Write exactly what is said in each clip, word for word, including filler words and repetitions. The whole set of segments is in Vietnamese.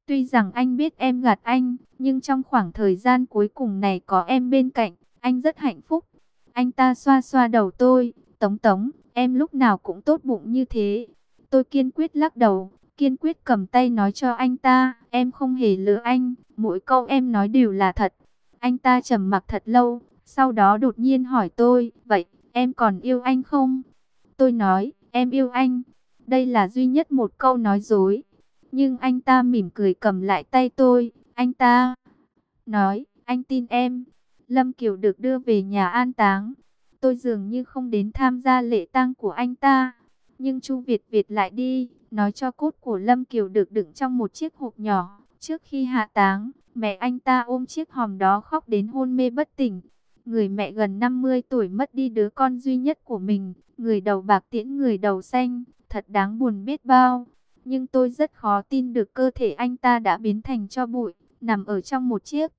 Tuy rằng anh biết em gạt anh, nhưng trong khoảng thời gian cuối cùng này có em bên cạnh, anh rất hạnh phúc. Anh ta xoa xoa đầu tôi, Tống Tống, em lúc nào cũng tốt bụng như thế. Tôi kiên quyết lắc đầu, kiên quyết cầm tay nói cho anh ta, em không hề lừa anh, mỗi câu em nói đều là thật. Anh ta trầm mặc thật lâu, sau đó đột nhiên hỏi tôi, vậy em còn yêu anh không? Tôi nói, em yêu anh. Đây là duy nhất một câu nói dối. Nhưng anh ta mỉm cười cầm lại tay tôi, anh ta nói, anh tin em. Lâm Kiều được đưa về nhà an táng. Tôi dường như không đến tham gia lễ tang của anh ta. Nhưng Chu Việt Việt lại đi, nói cho cốt của Lâm Kiều được đựng trong một chiếc hộp nhỏ. Trước khi hạ táng, mẹ anh ta ôm chiếc hòm đó khóc đến hôn mê bất tỉnh. Người mẹ gần năm mươi tuổi mất đi đứa con duy nhất của mình. Người đầu bạc tiễn người đầu xanh, thật đáng buồn biết bao. Nhưng tôi rất khó tin được cơ thể anh ta đã biến thành tro bụi, nằm ở trong một chiếc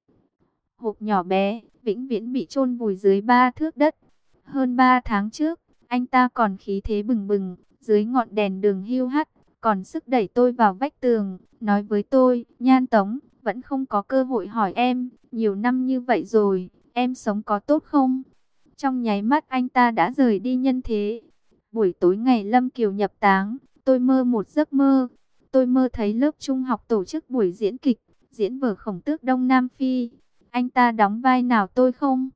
hộp nhỏ bé, vĩnh viễn bị chôn vùi dưới ba thước đất. Hơn ba tháng trước, anh ta còn khí thế bừng bừng, dưới ngọn đèn đường hiu hắt, còn sức đẩy tôi vào vách tường, nói với tôi, Nhan Tống, vẫn không có cơ hội hỏi em, nhiều năm như vậy rồi, em sống có tốt không? Trong nháy mắt anh ta đã rời đi nhân thế. Buổi tối ngày Lâm Kiều nhập táng, tôi mơ một giấc mơ. Tôi mơ thấy lớp trung học tổ chức buổi diễn kịch, diễn vở Khổng Tước Đông Nam Phi. Anh ta đóng vai nào tôi không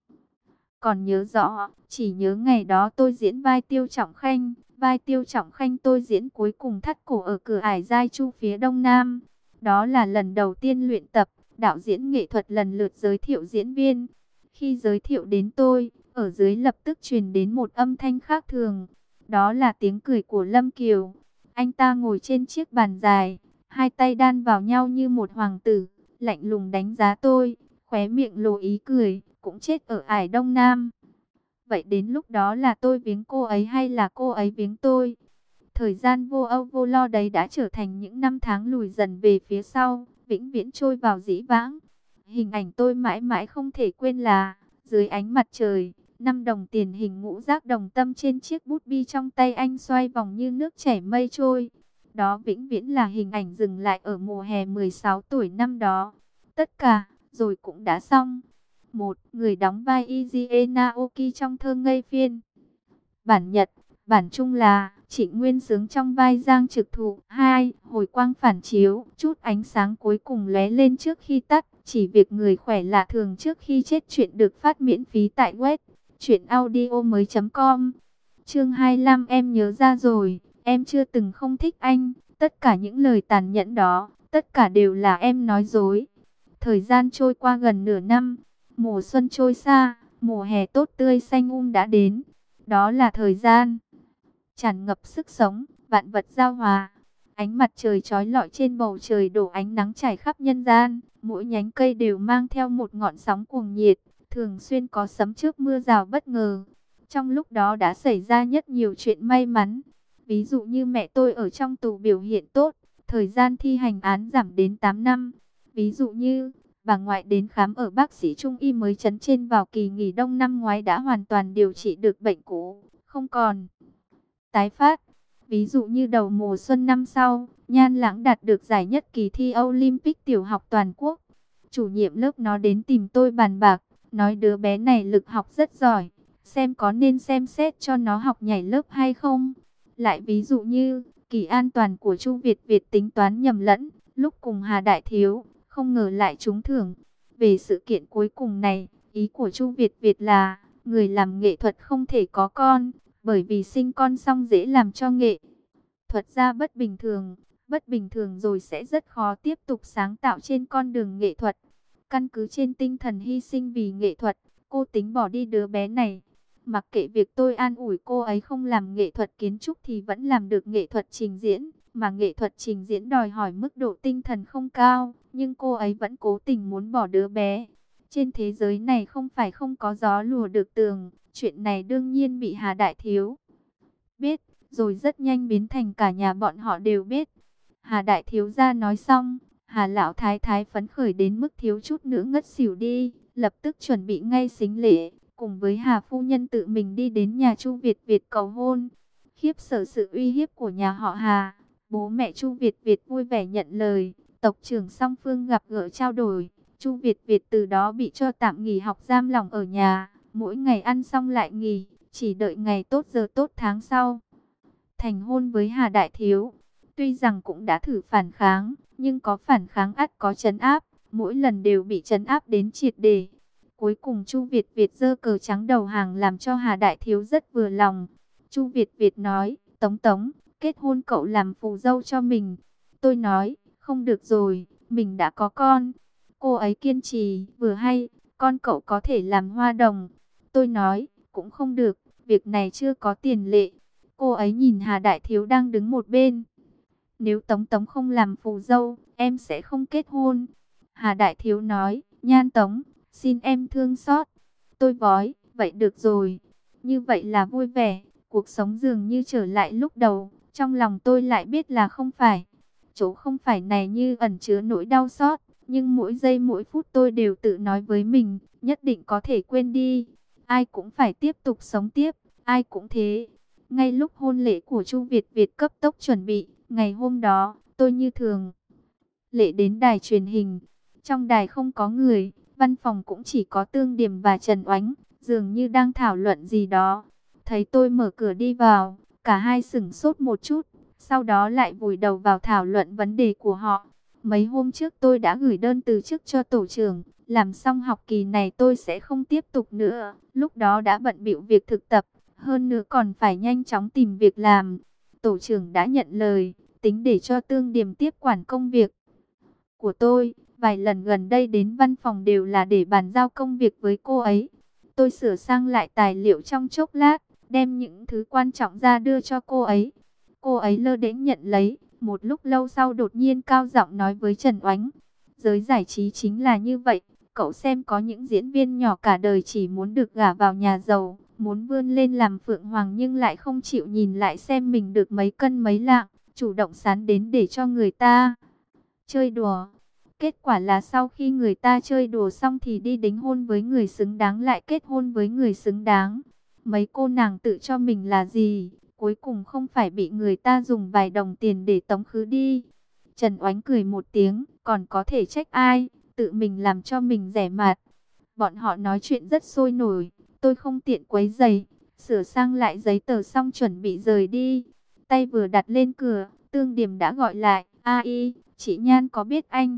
còn nhớ rõ, chỉ nhớ ngày đó tôi diễn vai Tiêu Trọng Khanh. Vai Tiêu Trọng Khanh tôi diễn cuối cùng thắt cổ ở cửa ải Giai Chu phía Đông Nam. Đó là lần đầu tiên luyện tập, đạo diễn nghệ thuật lần lượt giới thiệu diễn viên. Khi giới thiệu đến tôi, ở dưới lập tức truyền đến một âm thanh khác thường. Đó là tiếng cười của Lâm Kiều. Anh ta ngồi trên chiếc bàn dài, hai tay đan vào nhau như một hoàng tử, lạnh lùng đánh giá tôi, khóe miệng lộ ý cười, cũng chết ở ải Đông Nam. Vậy đến lúc đó là tôi viếng cô ấy hay là cô ấy viếng tôi? Thời gian vô âu vô lo đấy đã trở thành những năm tháng lùi dần về phía sau, vĩnh viễn trôi vào dĩ vãng. Hình ảnh tôi mãi mãi không thể quên là, dưới ánh mặt trời, năm đồng tiền hình ngũ giác đồng tâm trên chiếc bút bi trong tay anh xoay vòng như nước chảy mây trôi. Đó vĩnh viễn là hình ảnh dừng lại ở mùa hè mười sáu tuổi năm đó. Tất cả, rồi cũng đã xong. Một, người đóng vai Izie Naoki trong Thơ Ngây phiên bản Nhật, bản Trung là Trịnh Nguyên Sướng trong vai Giang Trực Thụ. Hai, hồi quang phản chiếu, chút ánh sáng cuối cùng lóe lên trước khi tắt. Chỉ việc người khỏe lạ thường trước khi chết. Chuyện được phát miễn phí tại web truyệnaudiomoi chấm com. Chương hai mươi lăm, em nhớ ra rồi, em chưa từng không thích anh. Tất cả những lời tàn nhẫn đó, tất cả đều là em nói dối. Thời gian trôi qua gần nửa năm, mùa xuân trôi xa, mùa hè tốt tươi xanh um đã đến. Đó là thời gian tràn ngập sức sống, vạn vật giao hòa. Ánh mặt trời chói lọi trên bầu trời đổ ánh nắng trải khắp nhân gian. Mỗi nhánh cây đều mang theo một ngọn sóng cuồng nhiệt. Thường xuyên có sấm chớp mưa rào bất ngờ. Trong lúc đó đã xảy ra rất nhiều chuyện may mắn. Ví dụ như mẹ tôi ở trong tù biểu hiện tốt, thời gian thi hành án giảm đến tám năm. Ví dụ như bà ngoại đến khám ở bác sĩ Trung y mới chấn trên vào kỳ nghỉ đông năm ngoái đã hoàn toàn điều trị được bệnh cũ, không còn tái phát. Ví dụ như đầu mùa xuân năm sau, Nhan Lãng đạt được giải nhất kỳ thi Olympic tiểu học toàn quốc. Chủ nhiệm lớp nó đến tìm tôi bàn bạc, nói đứa bé này lực học rất giỏi, xem có nên xem xét cho nó học nhảy lớp hay không. Lại ví dụ như, kỳ an toàn của Chu Việt Việt tính toán nhầm lẫn, lúc cùng Hà Đại Thiếu, không ngờ lại trúng thưởng. Về sự kiện cuối cùng này, ý của Chu Việt Việt là, người làm nghệ thuật không thể có con, bởi vì sinh con xong dễ làm cho nghệ thuật ra bất bình thường. Bất bình thường rồi sẽ rất khó tiếp tục sáng tạo trên con đường nghệ thuật. Căn cứ trên tinh thần hy sinh vì nghệ thuật, cô tính bỏ đi đứa bé này. Mặc kệ việc tôi an ủi cô ấy không làm nghệ thuật kiến trúc thì vẫn làm được nghệ thuật trình diễn. Mà nghệ thuật trình diễn đòi hỏi mức độ tinh thần không cao, nhưng cô ấy vẫn cố tình muốn bỏ đứa bé. Trên thế giới này không phải không có gió lùa được tường. Chuyện này đương nhiên bị Hà Đại Thiếu biết, rồi rất nhanh biến thành cả nhà bọn họ đều biết. Hà Đại Thiếu gia nói xong, Hà Lão Thái Thái phấn khởi đến mức thiếu chút nữa ngất xỉu đi, lập tức chuẩn bị ngay sính lễ, cùng với Hà Phu Nhân tự mình đi đến nhà Chu Việt Việt cầu hôn. Khiếp sợ sự uy hiếp của nhà họ Hà, bố mẹ Chu Việt Việt vui vẻ nhận lời, tộc trưởng song phương gặp gỡ trao đổi. Chu Việt Việt từ đó bị cho tạm nghỉ học giam lỏng ở nhà, mỗi ngày ăn xong lại nghỉ, chỉ đợi ngày tốt giờ tốt tháng sau. Thành hôn với Hà Đại Thiếu, tuy rằng cũng đã thử phản kháng, nhưng có phản kháng ắt có trấn áp, mỗi lần đều bị trấn áp đến triệt để. Cuối cùng Chu Việt Việt giơ cờ trắng đầu hàng làm cho Hà Đại Thiếu rất vừa lòng. Chu Việt Việt nói, Tống Tống, kết hôn cậu làm phù dâu cho mình. Tôi nói, không được rồi, mình đã có con. Cô ấy kiên trì, vừa hay, con cậu có thể làm hoa đồng. Tôi nói, cũng không được, việc này chưa có tiền lệ. Cô ấy nhìn Hà Đại Thiếu đang đứng một bên. Nếu Tống Tống không làm phù dâu, em sẽ không kết hôn. Hà Đại Thiếu nói, Nhan Tống, xin em thương xót. Tôi vói, vậy được rồi. Như vậy là vui vẻ, cuộc sống dường như trở lại lúc đầu. Trong lòng tôi lại biết là không phải. Chỗ không phải này như ẩn chứa nỗi đau xót. Nhưng mỗi giây mỗi phút tôi đều tự nói với mình, nhất định có thể quên đi. Ai cũng phải tiếp tục sống tiếp, ai cũng thế. Ngay lúc hôn lễ của Chu Việt Việt cấp tốc chuẩn bị, ngày hôm đó, tôi như thường lệ đến đài truyền hình. Trong đài không có người, văn phòng cũng chỉ có Tương Điềm và Trần Oánh, dường như đang thảo luận gì đó. Thấy tôi mở cửa đi vào, cả hai sửng sốt một chút, sau đó lại vùi đầu vào thảo luận vấn đề của họ. Mấy hôm trước tôi đã gửi đơn từ chức cho tổ trưởng, làm xong học kỳ này tôi sẽ không tiếp tục nữa. Lúc đó đã bận bịu việc thực tập, hơn nữa còn phải nhanh chóng tìm việc làm. Tổ trưởng đã nhận lời, tính để cho Tương Điềm tiếp quản công việc của tôi. Vài lần gần đây đến văn phòng đều là để bàn giao công việc với cô ấy. Tôi sửa sang lại tài liệu trong chốc lát, đem những thứ quan trọng ra đưa cho cô ấy. Cô ấy lơ đễnh nhận lấy, một lúc lâu sau đột nhiên cao giọng nói với Trần Oánh. Giới giải trí chính là như vậy, cậu xem có những diễn viên nhỏ cả đời chỉ muốn được gả vào nhà giàu, muốn vươn lên làm phượng hoàng nhưng lại không chịu nhìn lại xem mình được mấy cân mấy lạng, chủ động sán đến để cho người ta chơi đùa. Kết quả là sau khi người ta chơi đùa xong thì đi đính hôn với người xứng đáng lại kết hôn với người xứng đáng. Mấy cô nàng tự cho mình là gì, cuối cùng không phải bị người ta dùng vài đồng tiền để tống khứ đi. Trần Oánh cười một tiếng, còn có thể trách ai, tự mình làm cho mình rẻ mạt. Bọn họ nói chuyện rất sôi nổi, tôi không tiện quấy rầy, sửa sang lại giấy tờ xong chuẩn bị rời đi. Tay vừa đặt lên cửa, Tương Điềm đã gọi lại, A Y, chị Nhan có biết anh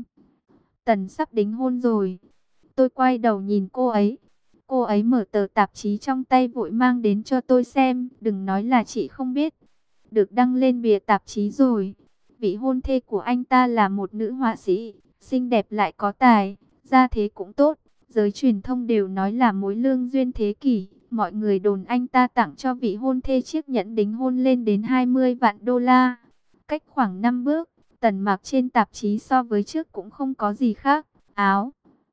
Tần sắp đính hôn rồi. Tôi quay đầu nhìn cô ấy. Cô ấy mở tờ tạp chí trong tay vội mang đến cho tôi xem. Đừng nói là chị không biết. Được đăng lên bìa tạp chí rồi. Vị hôn thê của anh ta là một nữ họa sĩ, xinh đẹp lại có tài, gia thế cũng tốt. Giới truyền thông đều nói là mối lương duyên thế kỷ. Mọi người đồn anh ta tặng cho vị hôn thê chiếc nhẫn đính hôn lên đến hai mươi vạn đô la. Cách khoảng năm bước, tần mặc trên tạp chí so với trước cũng không có gì khác. Áo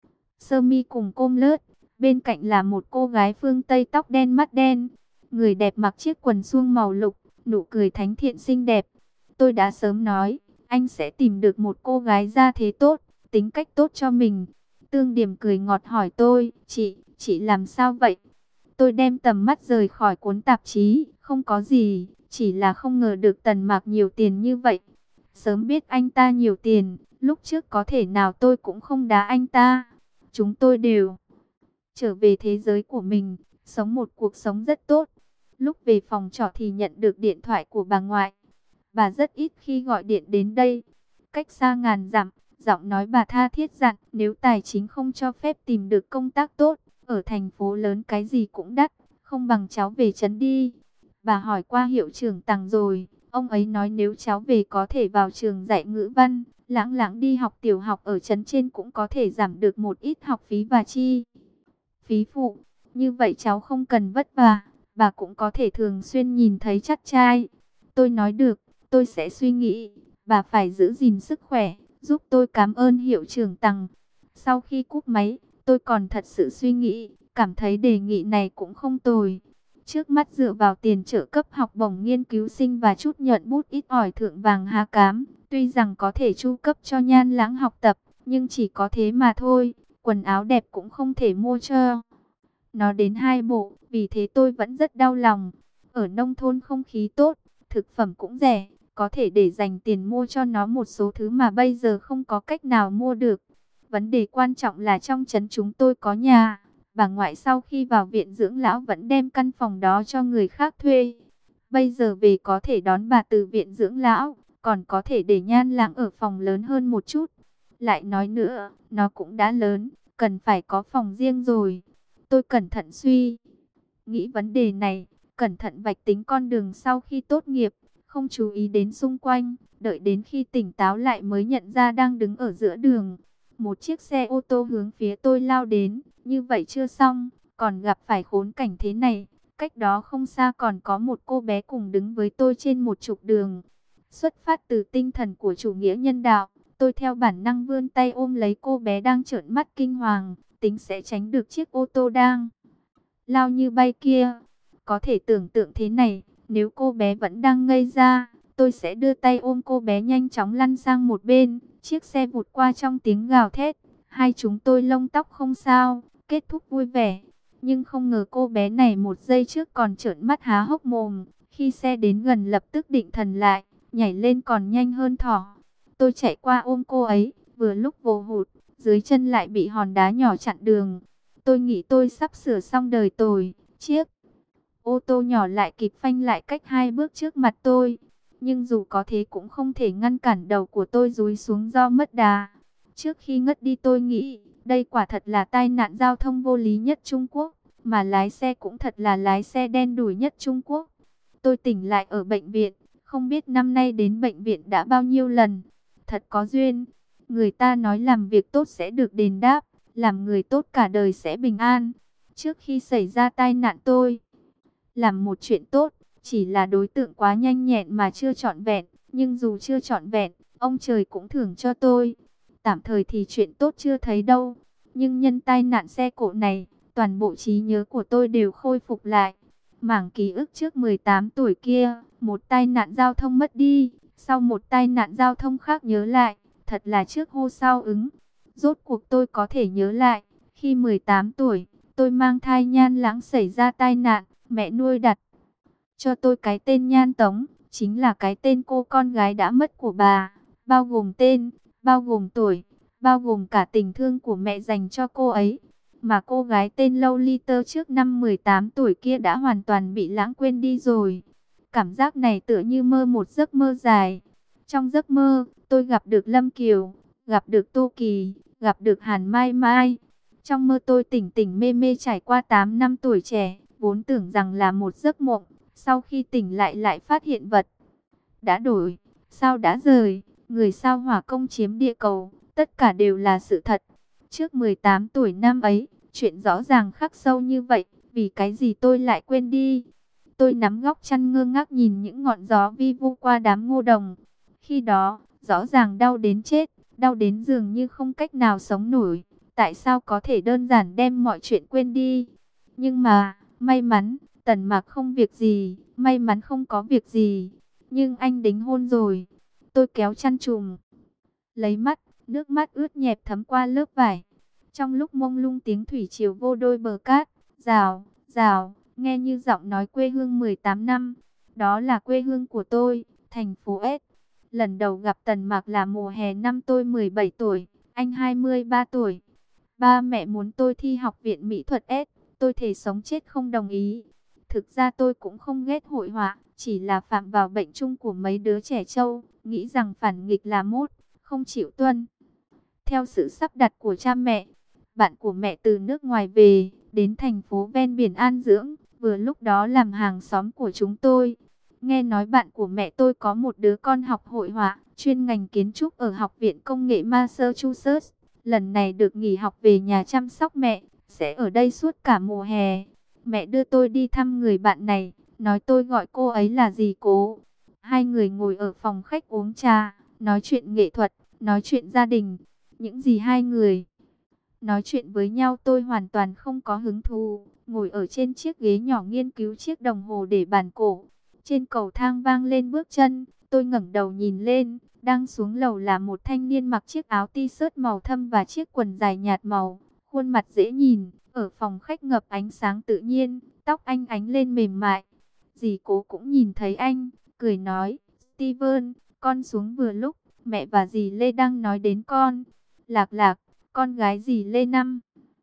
sơ mi cùng côm lướt, bên cạnh là một cô gái phương Tây tóc đen mắt đen. Người đẹp mặc chiếc quần suông màu lục, nụ cười thánh thiện xinh đẹp. Tôi đã sớm nói, anh sẽ tìm được một cô gái gia thế tốt, tính cách tốt cho mình. Tương Điềm cười ngọt hỏi tôi, chị, chị làm sao vậy? Tôi đem tầm mắt rời khỏi cuốn tạp chí, không có gì, chỉ là không ngờ được Tần Mạc nhiều tiền như vậy. Sớm biết anh ta nhiều tiền, lúc trước có thể nào tôi cũng không đá anh ta. Chúng tôi đều trở về thế giới của mình, sống một cuộc sống rất tốt. Lúc về phòng trọ thì nhận được điện thoại của bà ngoại. Bà rất ít khi gọi điện đến đây. Cách xa ngàn dặm, giọng nói bà tha thiết dặn, nếu tài chính không cho phép tìm được công tác tốt, ở thành phố lớn cái gì cũng đắt, không bằng cháu về trấn đi. Bà hỏi qua hiệu trưởng Tằng rồi, ông ấy nói nếu cháu về có thể vào trường dạy ngữ văn, lãng lãng đi học tiểu học ở trấn trên cũng có thể giảm được một ít học phí và chi phí phụ. Như vậy cháu không cần vất vả, bà cũng có thể thường xuyên nhìn thấy chắt trai. Tôi nói được, tôi sẽ suy nghĩ, bà phải giữ gìn sức khỏe, giúp tôi cảm ơn hiệu trưởng Tằng. Sau khi cúp máy, tôi còn thật sự suy nghĩ, cảm thấy đề nghị này cũng không tồi. Trước mắt dựa vào tiền trợ cấp học bổng nghiên cứu sinh và chút nhuận bút ít ỏi thượng vàng hạ cám, tuy rằng có thể chu cấp cho Nhan Lãng học tập, nhưng chỉ có thế mà thôi, quần áo đẹp cũng không thể mua cho nó đến hai bộ, vì thế tôi vẫn rất đau lòng. Ở nông thôn không khí tốt, thực phẩm cũng rẻ, có thể để dành tiền mua cho nó một số thứ mà bây giờ không có cách nào mua được. Vấn đề quan trọng là trong trấn chúng tôi có nhà. Bà ngoại sau khi vào viện dưỡng lão vẫn đem căn phòng đó cho người khác thuê. Bây giờ về có thể đón bà từ viện dưỡng lão, còn có thể để Nhan Lãng ở phòng lớn hơn một chút. Lại nói nữa, nó cũng đã lớn, cần phải có phòng riêng rồi. Tôi cẩn thận suy nghĩ vấn đề này, cẩn thận vạch tính con đường sau khi tốt nghiệp, không chú ý đến xung quanh, đợi đến khi tỉnh táo lại mới nhận ra đang đứng ở giữa đường. Một chiếc xe ô tô hướng phía tôi lao đến, như vậy chưa xong, còn gặp phải khốn cảnh thế này. Cách đó không xa còn có một cô bé cùng đứng với tôi trên một trục đường. Xuất phát từ tinh thần của chủ nghĩa nhân đạo, tôi theo bản năng vươn tay ôm lấy cô bé đang trợn mắt kinh hoàng, tính sẽ tránh được chiếc ô tô đang lao như bay kia. Có thể tưởng tượng thế này, nếu cô bé vẫn đang ngây ra, tôi sẽ đưa tay ôm cô bé nhanh chóng lăn sang một bên. Chiếc xe vụt qua trong tiếng gào thét, hai chúng tôi lông tóc không sao, kết thúc vui vẻ. Nhưng không ngờ cô bé này một giây trước còn trợn mắt há hốc mồm, khi xe đến gần lập tức định thần lại, nhảy lên còn nhanh hơn thỏ. Tôi chạy qua ôm cô ấy, vừa lúc vô hụt, dưới chân lại bị hòn đá nhỏ chặn đường. Tôi nghĩ tôi sắp sửa xong đời tôi. Chiếc ô tô nhỏ lại kịp phanh lại cách hai bước trước mặt tôi. Nhưng dù có thế cũng không thể ngăn cản đầu của tôi dúi xuống do mất đà. Trước khi ngất đi tôi nghĩ, đây quả thật là tai nạn giao thông vô lý nhất Trung Quốc, mà lái xe cũng thật là lái xe đen đủi nhất Trung Quốc. Tôi tỉnh lại ở bệnh viện, không biết năm nay đến bệnh viện đã bao nhiêu lần. Thật có duyên, người ta nói làm việc tốt sẽ được đền đáp, làm người tốt cả đời sẽ bình an. Trước khi xảy ra tai nạn tôi làm một chuyện tốt, chỉ là đối tượng quá nhanh nhẹn mà chưa trọn vẹn, nhưng dù chưa trọn vẹn, ông trời cũng thưởng cho tôi. Tạm thời thì chuyện tốt chưa thấy đâu, nhưng nhân tai nạn xe cộ này, toàn bộ trí nhớ của tôi đều khôi phục lại. Mảng ký ức trước mười tám tuổi kia, một tai nạn giao thông mất đi, sau một tai nạn giao thông khác nhớ lại, thật là trước hô sau ứng. Rốt cuộc tôi có thể nhớ lại, khi mười tám tuổi, tôi mang thai Nhan Lãng xảy ra tai nạn, mẹ nuôi đặt cho tôi cái tên Nhan Tống, chính là cái tên cô con gái đã mất của bà, bao gồm tên, bao gồm tuổi, bao gồm cả tình thương của mẹ dành cho cô ấy. Mà cô gái tên Lolita trước năm mười tám tuổi kia đã hoàn toàn bị lãng quên đi rồi. Cảm giác này tựa như mơ một giấc mơ dài. Trong giấc mơ, tôi gặp được Lâm Kiều, gặp được Tô Kỳ, gặp được Hàn Mai Mai. Trong mơ tôi tỉnh tỉnh mê mê trải qua tám năm tuổi trẻ, vốn tưởng rằng là một giấc mộng. Sau khi tỉnh lại lại phát hiện vật đã đổi, sao đã rời, người sao hỏa công chiếm địa cầu, tất cả đều là sự thật. Trước mười tám tuổi năm ấy, chuyện rõ ràng khắc sâu như vậy, vì cái gì tôi lại quên đi. Tôi nắm góc chăn ngơ ngác nhìn những ngọn gió vi vu qua đám ngô đồng. Khi đó, rõ ràng đau đến chết, đau đến dường như không cách nào sống nổi. Tại sao có thể đơn giản đem mọi chuyện quên đi? Nhưng mà, may mắn, Tần Mạc không việc gì, may mắn không có việc gì. Nhưng anh đính hôn rồi. Tôi kéo chăn trùm lấy mắt, nước mắt ướt nhẹp thấm qua lớp vải. Trong lúc mông lung tiếng thủy triều vô đôi bờ cát, rào, rào, nghe như giọng nói quê hương mười tám năm. Đó là quê hương của tôi, thành phố S. Lần đầu gặp Tần Mạc là mùa hè năm tôi mười bảy tuổi, anh hai mươi ba tuổi. Ba mẹ muốn tôi thi học viện mỹ thuật S, tôi thề sống chết không đồng ý. Thực ra tôi cũng không ghét hội họa, chỉ là phạm vào bệnh chung của mấy đứa trẻ trâu, nghĩ rằng phản nghịch là mốt, không chịu tuân theo sự sắp đặt của cha mẹ. Bạn của mẹ từ nước ngoài về, đến thành phố ven biển an dưỡng, vừa lúc đó làm hàng xóm của chúng tôi. Nghe nói bạn của mẹ tôi có một đứa con học hội họa, chuyên ngành kiến trúc ở Học viện Công nghệ Massachusetts. Lần này được nghỉ học về nhà chăm sóc mẹ, sẽ ở đây suốt cả mùa hè. Mẹ đưa tôi đi thăm người bạn này, nói tôi gọi cô ấy là dì Cố. Hai người ngồi ở phòng khách uống trà, nói chuyện nghệ thuật, nói chuyện gia đình. Những gì hai người nói chuyện với nhau tôi hoàn toàn không có hứng thú. Ngồi ở trên chiếc ghế nhỏ nghiên cứu chiếc đồng hồ để bàn cổ. Trên cầu thang vang lên bước chân, tôi ngẩng đầu nhìn lên. Đang xuống lầu là một thanh niên mặc chiếc áo t-shirt màu thâm và chiếc quần dài nhạt màu. Khuôn mặt dễ nhìn, ở phòng khách ngập ánh sáng tự nhiên, tóc anh ánh lên mềm mại. Dì Cố cũng nhìn thấy anh, cười nói, Steven, con xuống vừa lúc, mẹ và dì Lê đang nói đến con. Lạc Lạc, con gái dì Lê năm.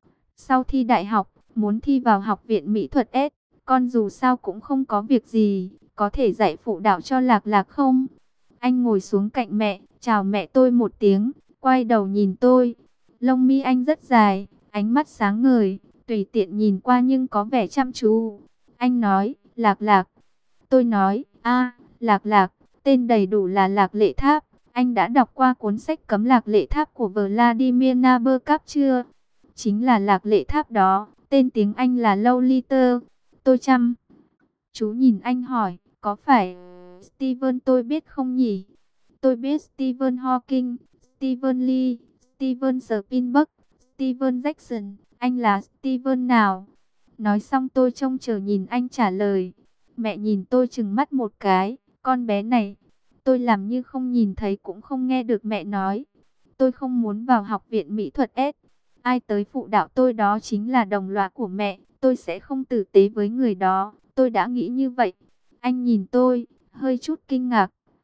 Sau thi đại học, muốn thi vào học viện mỹ thuật S, con dù sao cũng không có việc gì, có thể dạy phụ đạo cho Lạc Lạc không? Anh ngồi xuống cạnh mẹ, chào mẹ tôi một tiếng, quay đầu nhìn tôi. Lông mi anh rất dài, ánh mắt sáng ngời, tùy tiện nhìn qua nhưng có vẻ chăm chú. Anh nói, Lạc Lạc. Tôi nói, a, Lạc Lạc, tên đầy đủ là Lạc Lệ Tháp. Anh đã đọc qua cuốn sách Cấm Lạc Lệ Tháp của Vladimir Nabokov chưa? Chính là Lạc Lệ Tháp đó, tên tiếng Anh là Lolita. Tôi chăm chú nhìn anh hỏi, có phải Steven tôi biết không nhỉ? Tôi biết Stephen Hawking, Stephen Lee, Steven Spielberg, Steven Jackson. Anh là Steven nào? Nói xong tôi trông chờ nhìn anh trả lời. Mẹ nhìn tôi trừng mắt một cái, con bé này. Tôi làm như không nhìn thấy cũng không nghe được mẹ nói. Tôi không muốn vào học viện mỹ thuật S. Ai tới phụ đạo tôi đó chính là đồng loại của mẹ. Tôi sẽ không tử tế với người đó. Tôi đã nghĩ như vậy. Anh nhìn tôi, hơi chút kinh ngạc.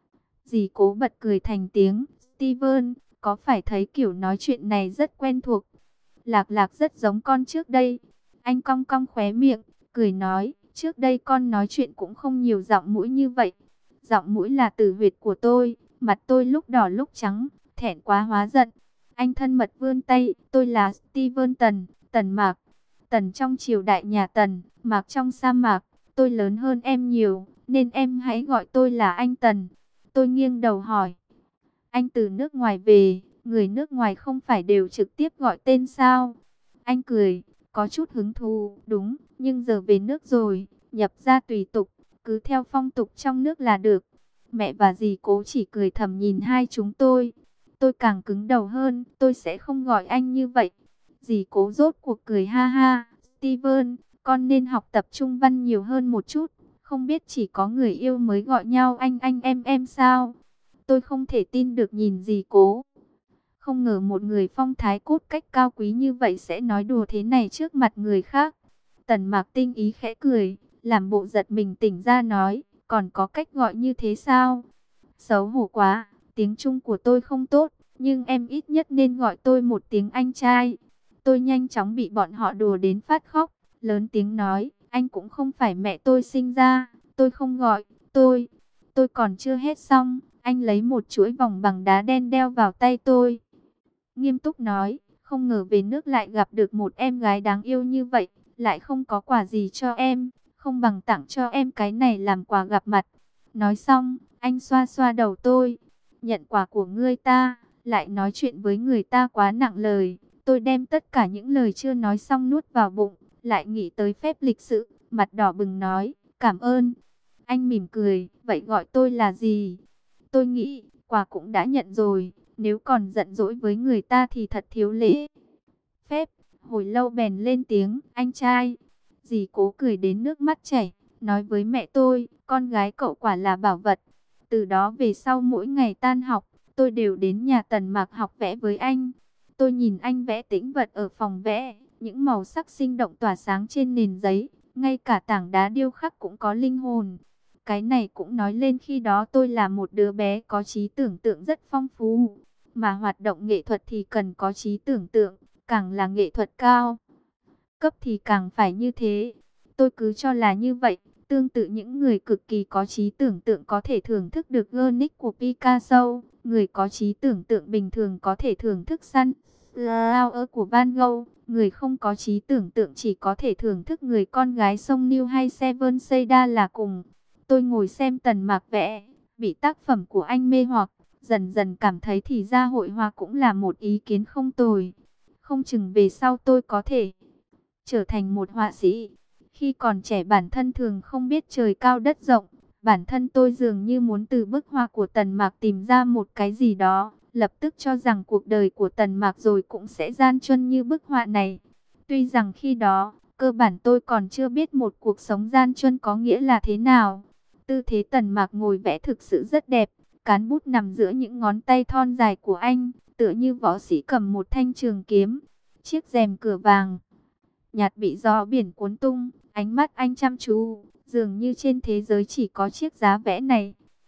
Dì Cố bật cười thành tiếng. Steven, có phải thấy kiểu nói chuyện này rất quen thuộc? Lạc Lạc rất giống con trước đây. Anh cong cong khóe miệng, cười nói. Trước đây con nói chuyện cũng không nhiều giọng mũi như vậy. Giọng mũi là tử huyệt của tôi. Mặt tôi lúc đỏ lúc trắng, thẹn quá hóa giận. Anh thân mật vươn tay. Tôi là Steven Tần, Tần Mạc. Tần trong triều đại nhà Tần, Mạc trong sa mạc. Tôi lớn hơn em nhiều, nên em hãy gọi tôi là anh Tần. Tôi nghiêng đầu hỏi. Anh từ nước ngoài về, người nước ngoài không phải đều trực tiếp gọi tên sao? Anh cười, có chút hứng thú. Đúng, nhưng giờ về nước rồi, nhập gia tùy tục, cứ theo phong tục trong nước là được. Mẹ và dì Cố chỉ cười thầm nhìn hai chúng tôi. Tôi càng cứng đầu hơn, tôi sẽ không gọi anh như vậy. Dì Cố rốt cuộc cười ha ha. Steven, con nên học tập trung văn nhiều hơn một chút. Không biết chỉ có người yêu mới gọi nhau anh anh em em sao? Tôi không thể tin được nhìn dì Cố. Không ngờ một người phong thái cốt cách cao quý như vậy sẽ nói đùa thế này trước mặt người khác. Tần Mạc tinh ý khẽ cười, làm bộ giật mình tỉnh ra nói, còn có cách gọi như thế sao? Xấu hổ quá, tiếng Trung của tôi không tốt, nhưng em ít nhất nên gọi tôi một tiếng anh trai. Tôi nhanh chóng bị bọn họ đùa đến phát khóc, lớn tiếng nói, anh cũng không phải mẹ tôi sinh ra, tôi không gọi, tôi, tôi còn chưa hết xong. Anh lấy một chuỗi vòng bằng đá đen đeo vào tay tôi. Nghiêm túc nói, không ngờ về nước lại gặp được một em gái đáng yêu như vậy, lại không có quà gì cho em, không bằng tặng cho em cái này làm quà gặp mặt. Nói xong, anh xoa xoa đầu tôi, nhận quà của ngươi ta, lại nói chuyện với người ta quá nặng lời. Tôi đem tất cả những lời chưa nói xong nuốt vào bụng, lại nghĩ tới phép lịch sự, mặt đỏ bừng nói, cảm ơn. Anh mỉm cười, vậy gọi tôi là gì? Tôi nghĩ, quà cũng đã nhận rồi, nếu còn giận dỗi với người ta thì thật thiếu lễ phép. Hồi lâu bèn lên tiếng, anh trai. Dì Cố cười đến nước mắt chảy, nói với mẹ tôi, con gái cậu quả là bảo vật. Từ đó về sau mỗi ngày tan học, tôi đều đến nhà Tần Mạc học vẽ với anh. Tôi nhìn anh vẽ tĩnh vật ở phòng vẽ, những màu sắc sinh động tỏa sáng trên nền giấy, ngay cả tảng đá điêu khắc cũng có linh hồn. Cái này cũng nói lên khi đó tôi là một đứa bé có trí tưởng tượng rất phong phú. Mà hoạt động nghệ thuật thì cần có trí tưởng tượng, càng là nghệ thuật cao cấp thì càng phải như thế. Tôi cứ cho là như vậy. Tương tự những người cực kỳ có trí tưởng tượng có thể thưởng thức được Guernica của Picasso. Người có trí tưởng tượng bình thường có thể thưởng thức Sunflower của Van Gogh. Người không có trí tưởng tượng chỉ có thể thưởng thức người con gái sông Nile hay Seven Seda là cùng. Tôi ngồi xem Tần Mạc vẽ, bị tác phẩm của anh mê hoặc, dần dần cảm thấy thì ra hội họa cũng là một ý kiến không tồi. Không chừng về sau tôi có thể trở thành một họa sĩ. Khi còn trẻ bản thân thường không biết trời cao đất rộng, bản thân tôi dường như muốn từ bức họa của Tần Mạc tìm ra một cái gì đó, lập tức cho rằng cuộc đời của Tần Mạc rồi cũng sẽ gian truân như bức họa này. Tuy rằng khi đó, cơ bản tôi còn chưa biết một cuộc sống gian truân có nghĩa là thế nào. Tư thế Tần Mạc ngồi vẽ thực sự rất đẹp, cán bút nằm giữa những ngón tay thon dài của anh, tựa như võ sĩ cầm một thanh trường kiếm. Chiếc rèm cửa vàng nhạt bị gió biển cuốn tung, ánh mắt anh chăm chú, dường như trên thế giới chỉ có chiếc giá vẽ này.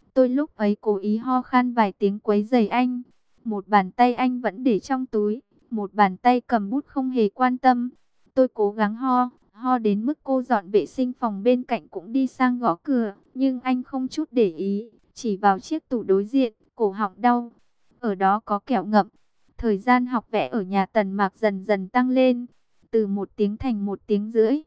Tôi lúc ấy cố ý ho khan vài tiếng quấy rầy anh. Một bàn tay anh vẫn để trong túi, một bàn tay cầm bút không hề quan tâm. Tôi cố gắng ho, ho đến mức cô dọn vệ sinh phòng bên cạnh cũng đi sang gõ cửa, nhưng anh không chút để ý, chỉ vào chiếc tủ đối diện, cổ họng đau. Ở đó có kẹo ngậm. Thời gian học vẽ ở nhà Tần Mạc dần dần tăng lên, từ một tiếng thành một tiếng rưỡi,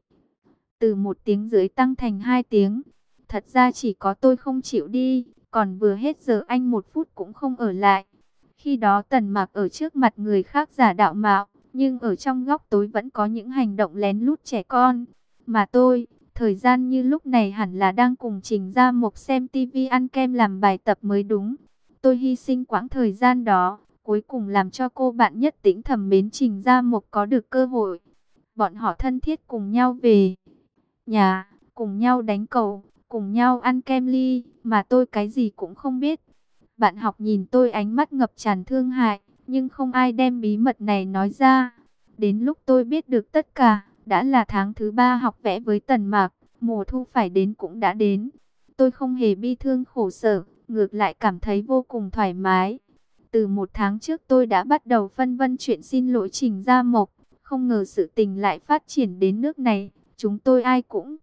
từ một tiếng rưỡi tăng thành hai tiếng. Thật ra chỉ có tôi không chịu đi, còn vừa hết giờ anh một phút cũng không ở lại. Khi đó Tần Mạc ở trước mặt người khác giả đạo mạo, nhưng ở trong góc tối vẫn có những hành động lén lút trẻ con. Mà tôi, thời gian như lúc này hẳn là đang cùng Trình Gia Mộc xem tivi ăn kem làm bài tập mới đúng. Tôi hy sinh quãng thời gian đó, cuối cùng làm cho cô bạn nhất tĩnh thầm mến Trình Gia Mộc có được cơ hội. Bọn họ thân thiết cùng nhau về nhà, cùng nhau đánh cầu, cùng nhau ăn kem ly, mà tôi cái gì cũng không biết. Bạn học nhìn tôi ánh mắt ngập tràn thương hại, nhưng không ai đem bí mật này nói ra. Đến lúc tôi biết được tất cả, đã là tháng thứ ba học vẽ với Tần Mạc, mùa thu phải đến cũng đã đến. Tôi không hề bi thương khổ sở, ngược lại cảm thấy vô cùng thoải mái. Từ một tháng trước tôi đã bắt đầu phân vân chuyện xin lỗi Trình Gia Mộc, không ngờ sự tình lại phát triển đến nước này. Chúng tôi ai cũng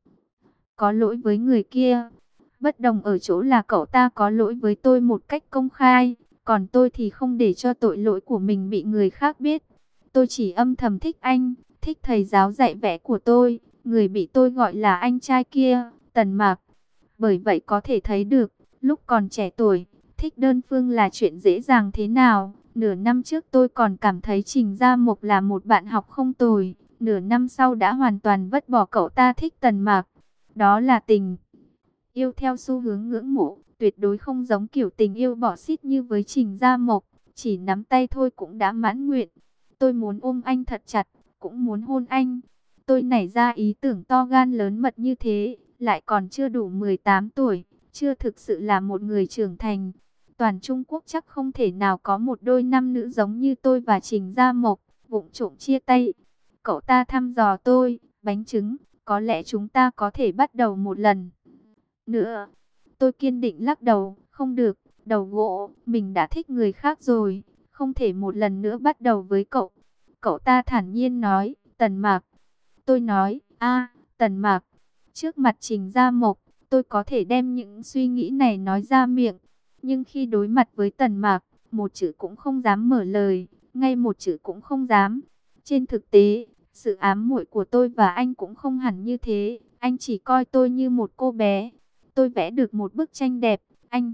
có lỗi với người kia. Bất đồng ở chỗ là cậu ta có lỗi với tôi một cách công khai, còn tôi thì không để cho tội lỗi của mình bị người khác biết. Tôi chỉ âm thầm thích anh, thích thầy giáo dạy vẽ của tôi, người bị tôi gọi là anh trai kia, Tần Mạc. Bởi vậy có thể thấy được, lúc còn trẻ tuổi, thích đơn phương là chuyện dễ dàng thế nào. Nửa năm trước tôi còn cảm thấy Trình Gia Mộc là một bạn học không tồi, nửa năm sau đã hoàn toàn vứt bỏ cậu ta thích Tần Mạc. Đó là tình yêu theo xu hướng ngưỡng mộ, tuyệt đối không giống kiểu tình yêu bỏ xít như với Trình Gia Mộc, chỉ nắm tay thôi cũng đã mãn nguyện. Tôi muốn ôm anh thật chặt, cũng muốn hôn anh. Tôi nảy ra ý tưởng to gan lớn mật như thế, lại còn chưa đủ mười tám tuổi, chưa thực sự là một người trưởng thành. Toàn Trung Quốc chắc không thể nào có một đôi nam nữ giống như tôi và Trình Gia Mộc, vụng trộm chia tay. Cậu ta thăm dò tôi, bánh trứng, có lẽ chúng ta có thể bắt đầu một lần nữa. Tôi kiên định lắc đầu, không được, đầu gỗ, mình đã thích người khác rồi, không thể một lần nữa bắt đầu với cậu. Cậu ta thản nhiên nói, Tần Mạc. Tôi nói, a, Tần Mạc. Trước mặt Trình Gia Mộc, tôi có thể đem những suy nghĩ này nói ra miệng, nhưng khi đối mặt với Tần Mạc, một chữ cũng không dám mở lời, ngay một chữ cũng không dám. Trên thực tế, sự ám muội của tôi và anh cũng không hẳn như thế, anh chỉ coi tôi như một cô bé. Tôi vẽ được một bức tranh đẹp, anh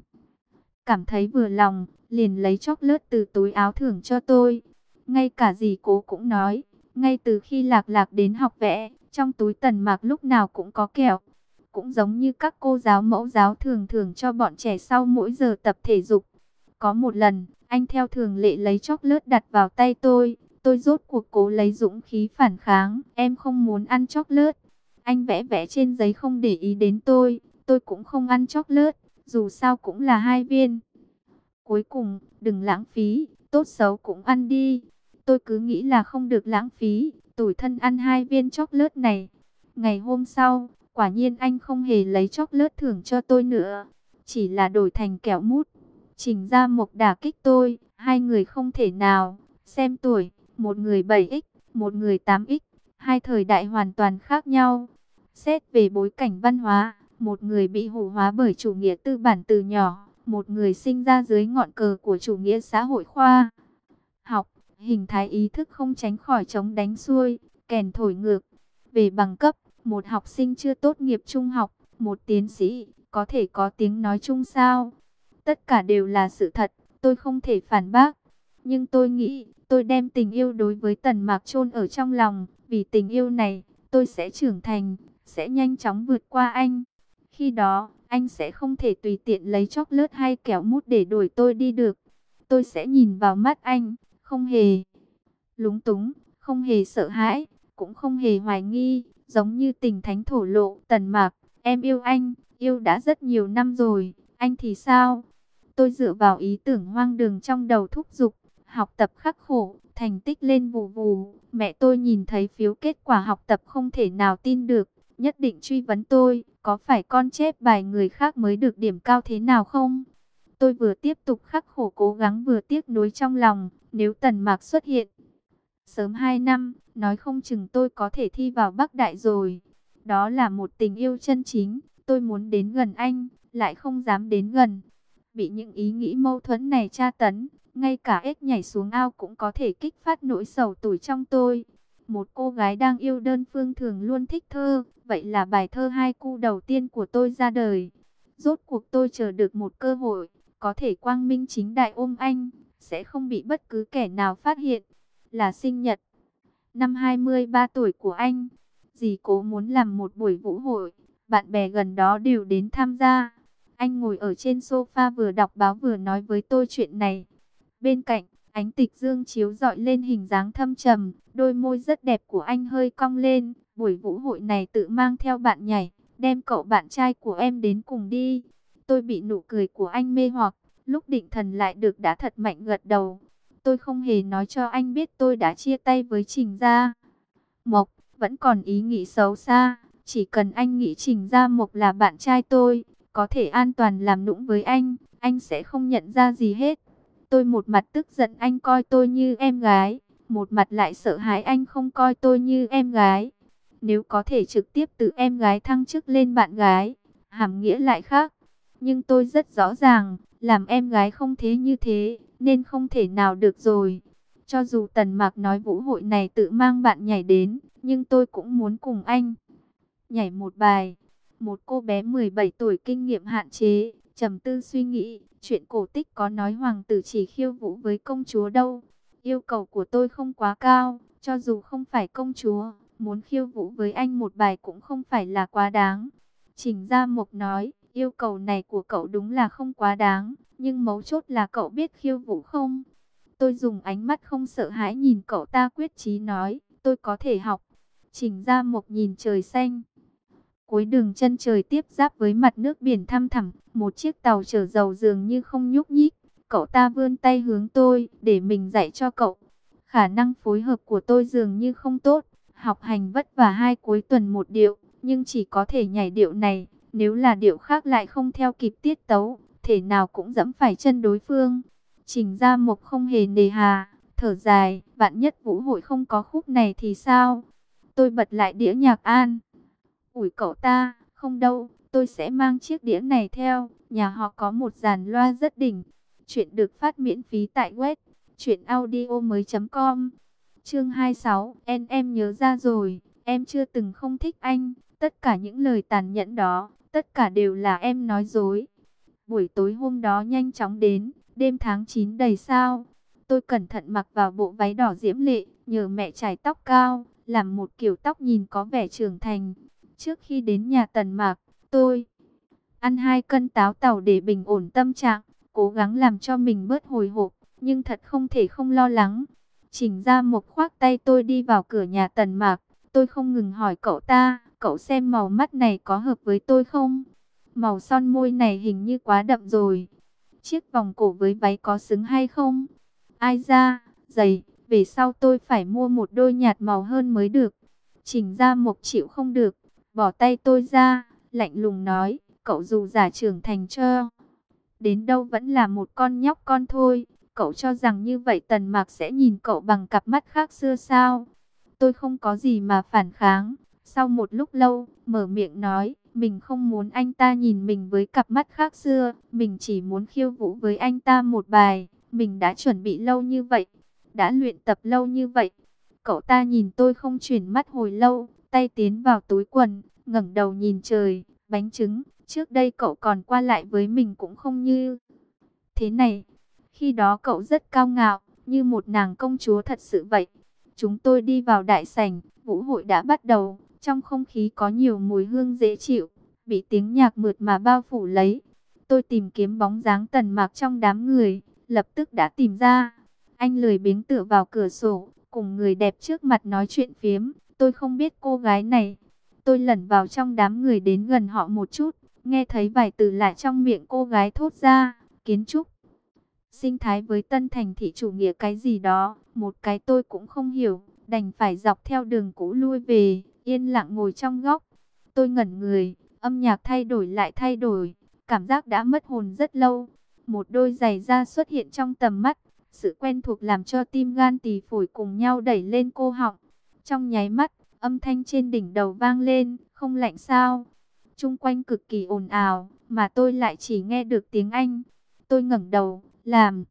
cảm thấy vừa lòng, liền lấy chocolate từ túi áo thưởng cho tôi. Ngay cả dì Cố cũng nói, ngay từ khi Lạc Lạc đến học vẽ, trong túi Tần Mạc lúc nào cũng có kẹo. Cũng giống như các cô giáo mẫu giáo thường thường cho bọn trẻ sau mỗi giờ tập thể dục. Có một lần, anh theo thường lệ lấy chocolate đặt vào tay tôi. Tôi rốt cuộc cố lấy dũng khí phản kháng, em không muốn ăn chocolate. Anh vẽ vẽ trên giấy không để ý đến tôi. Tôi cũng không ăn chocolate, dù sao cũng là hai viên. Cuối cùng, đừng lãng phí, tốt xấu cũng ăn đi. Tôi cứ nghĩ là không được lãng phí, tủi thân ăn hai viên chocolate này. Ngày hôm sau, quả nhiên anh không hề lấy chocolate thưởng cho tôi nữa, chỉ là đổi thành kẹo mút. Trình Gia Mộc đả kích tôi, hai người không thể nào xem tuổi, một người bảy x, một người tám x, hai thời đại hoàn toàn khác nhau. Xét về bối cảnh văn hóa, một người bị hủ hóa bởi chủ nghĩa tư bản từ nhỏ, một người sinh ra dưới ngọn cờ của chủ nghĩa xã hội khoa học, hình thái ý thức không tránh khỏi chống đánh xuôi, kèn thổi ngược. Về bằng cấp, một học sinh chưa tốt nghiệp trung học, một tiến sĩ, có thể có tiếng nói chung sao? Tất cả đều là sự thật, tôi không thể phản bác. Nhưng tôi nghĩ, tôi đem tình yêu đối với Tần Mạc chôn ở trong lòng, vì tình yêu này, tôi sẽ trưởng thành, sẽ nhanh chóng vượt qua anh. Khi đó, anh sẽ không thể tùy tiện lấy chocolate hay kẹo mút để đuổi tôi đi được. Tôi sẽ nhìn vào mắt anh, không hề lúng túng, không hề sợ hãi, cũng không hề hoài nghi, giống như tình thánh thổ lộ. Tần Mạc, em yêu anh, yêu đã rất nhiều năm rồi, anh thì sao? Tôi dựa vào ý tưởng hoang đường trong đầu thúc giục, học tập khắc khổ, thành tích lên vù vù. Mẹ tôi nhìn thấy phiếu kết quả học tập không thể nào tin được, nhất định truy vấn tôi, có phải con chép bài người khác mới được điểm cao thế nào không? Tôi vừa tiếp tục khắc khổ cố gắng vừa tiếc nuối trong lòng, nếu Tần Mạc xuất hiện sớm hai năm, nói không chừng tôi có thể thi vào Bắc Đại rồi. Đó là một tình yêu chân chính, tôi muốn đến gần anh, lại không dám đến gần. Bị những ý nghĩ mâu thuẫn này tra tấn, ngay cả ếch nhảy xuống ao cũng có thể kích phát nỗi sầu tủi trong tôi. Một cô gái đang yêu đơn phương thường luôn thích thơ, vậy là bài thơ hai cu đầu tiên của tôi ra đời. Rốt cuộc tôi chờ được một cơ hội, có thể quang minh chính đại ôm anh, sẽ không bị bất cứ kẻ nào phát hiện. Là sinh nhật năm hai mươi ba tuổi của anh, dì Cố muốn làm một buổi vũ hội, bạn bè gần đó đều đến tham gia. Anh ngồi ở trên sofa vừa đọc báo vừa nói với tôi chuyện này. Bên cạnh, ánh tịch dương chiếu rọi lên hình dáng thâm trầm, đôi môi rất đẹp của anh hơi cong lên. Buổi vũ hội này tự mang theo bạn nhảy, đem cậu bạn trai của em đến cùng đi. Tôi bị nụ cười của anh mê hoặc, lúc định thần lại được đá thật mạnh gật đầu. Tôi không hề nói cho anh biết tôi đã chia tay với Trình Gia Mộc, vẫn còn ý nghĩ xấu xa. Chỉ cần anh nghĩ Trình Gia Mộc là bạn trai tôi, có thể an toàn làm nũng với anh, anh sẽ không nhận ra gì hết. Tôi một mặt tức giận anh coi tôi như em gái, một mặt lại sợ hãi anh không coi tôi như em gái. Nếu có thể trực tiếp từ em gái thăng chức lên bạn gái, hàm nghĩa lại khác. Nhưng tôi rất rõ ràng, làm em gái không thế như thế, nên không thể nào được rồi. Cho dù Tần Mạc nói vũ hội này tự mang bạn nhảy đến, nhưng tôi cũng muốn cùng anh nhảy một bài. Một cô bé mười bảy tuổi kinh nghiệm hạn chế, trầm tư suy nghĩ, chuyện cổ tích có nói hoàng tử chỉ khiêu vũ với công chúa đâu. Yêu cầu của tôi không quá cao, cho dù không phải công chúa, muốn khiêu vũ với anh một bài cũng không phải là quá đáng. Trình Gia Mộc nói, yêu cầu này của cậu đúng là không quá đáng, nhưng mấu chốt là cậu biết khiêu vũ không? Tôi dùng ánh mắt không sợ hãi nhìn cậu ta quyết chí nói, tôi có thể học. Trình Gia Mộc nhìn trời xanh. Cuối đường chân trời tiếp giáp với mặt nước biển thăm thẳm, một chiếc tàu chở dầu dường như không nhúc nhích. Cậu ta vươn tay hướng tôi, để mình dạy cho cậu. Khả năng phối hợp của tôi dường như không tốt, học hành vất vả hai cuối tuần một điệu, nhưng chỉ có thể nhảy điệu này, nếu là điệu khác lại không theo kịp tiết tấu, thể nào cũng dẫm phải chân đối phương. Trình Gia Mộc không hề nề hà, thở dài, vạn nhất vũ hội không có khúc này thì sao? Tôi bật lại đĩa nhạc An ủi cậu ta, không đâu, tôi sẽ mang chiếc đĩa này theo, nhà họ có một dàn loa rất đỉnh. Chuyện được phát miễn phí tại web truyệnaudiomoi chấm com. Chương hai mươi sáu, em em nhớ ra rồi, em chưa từng không thích anh, tất cả những lời tàn nhẫn đó, tất cả đều là em nói dối. Buổi tối hôm đó nhanh chóng đến, đêm tháng chín đầy sao. Tôi cẩn thận mặc vào bộ váy đỏ diễm lệ, nhờ mẹ chải tóc cao, làm một kiểu tóc nhìn có vẻ trưởng thành. Trước khi đến nhà Tần Mạc, tôi ăn hai cân táo tàu để bình ổn tâm trạng, cố gắng làm cho mình bớt hồi hộp, nhưng thật không thể không lo lắng. Trình Gia Mộc khoác tay tôi đi vào cửa nhà Tần Mạc, tôi không ngừng hỏi cậu ta, cậu xem màu mắt này có hợp với tôi không? Màu son môi này hình như quá đậm rồi. Chiếc vòng cổ với váy có xứng hay không? Ai da, giày, về sau tôi phải mua một đôi nhạt màu hơn mới được. Trình Gia Mộc chịu không được, bỏ tay tôi ra, lạnh lùng nói, cậu dù giả trưởng thành cho đến đâu vẫn là một con nhóc con thôi. Cậu cho rằng như vậy Tần Mạc sẽ nhìn cậu bằng cặp mắt khác xưa sao? Tôi không có gì mà phản kháng. Sau một lúc lâu, mở miệng nói, mình không muốn anh ta nhìn mình với cặp mắt khác xưa. Mình chỉ muốn khiêu vũ với anh ta một bài. Mình đã chuẩn bị lâu như vậy, đã luyện tập lâu như vậy. Cậu ta nhìn tôi không chuyển mắt hồi lâu, tay tiến vào túi quần, ngẩng đầu nhìn trời, bánh trứng. Trước đây cậu còn qua lại với mình cũng không như thế này. Khi đó cậu rất cao ngạo, như một nàng công chúa thật sự vậy. Chúng tôi đi vào đại sảnh, vũ hội đã bắt đầu. Trong không khí có nhiều mùi hương dễ chịu, bị tiếng nhạc mượt mà bao phủ lấy. Tôi tìm kiếm bóng dáng Tần Mạc trong đám người, lập tức đã tìm ra. Anh lười biếng tựa vào cửa sổ, cùng người đẹp trước mặt nói chuyện phiếm. Tôi không biết cô gái này. Tôi lẩn vào trong đám người đến gần họ một chút, nghe thấy vài từ lạ trong miệng cô gái thốt ra, kiến trúc sinh thái với tân thành thị chủ nghĩa cái gì đó, một cái tôi cũng không hiểu, đành phải dọc theo đường cũ lui về, yên lặng ngồi trong góc. Tôi ngẩn người, âm nhạc thay đổi lại thay đổi, cảm giác đã mất hồn rất lâu. Một đôi giày da xuất hiện trong tầm mắt, sự quen thuộc làm cho tim gan tỳ phổi cùng nhau đẩy lên cổ họng. Trong nháy mắt, âm thanh trên đỉnh đầu vang lên, không lạnh sao? Chung quanh cực kỳ ồn ào, mà tôi lại chỉ nghe được tiếng Anh. Tôi ngẩng đầu, làm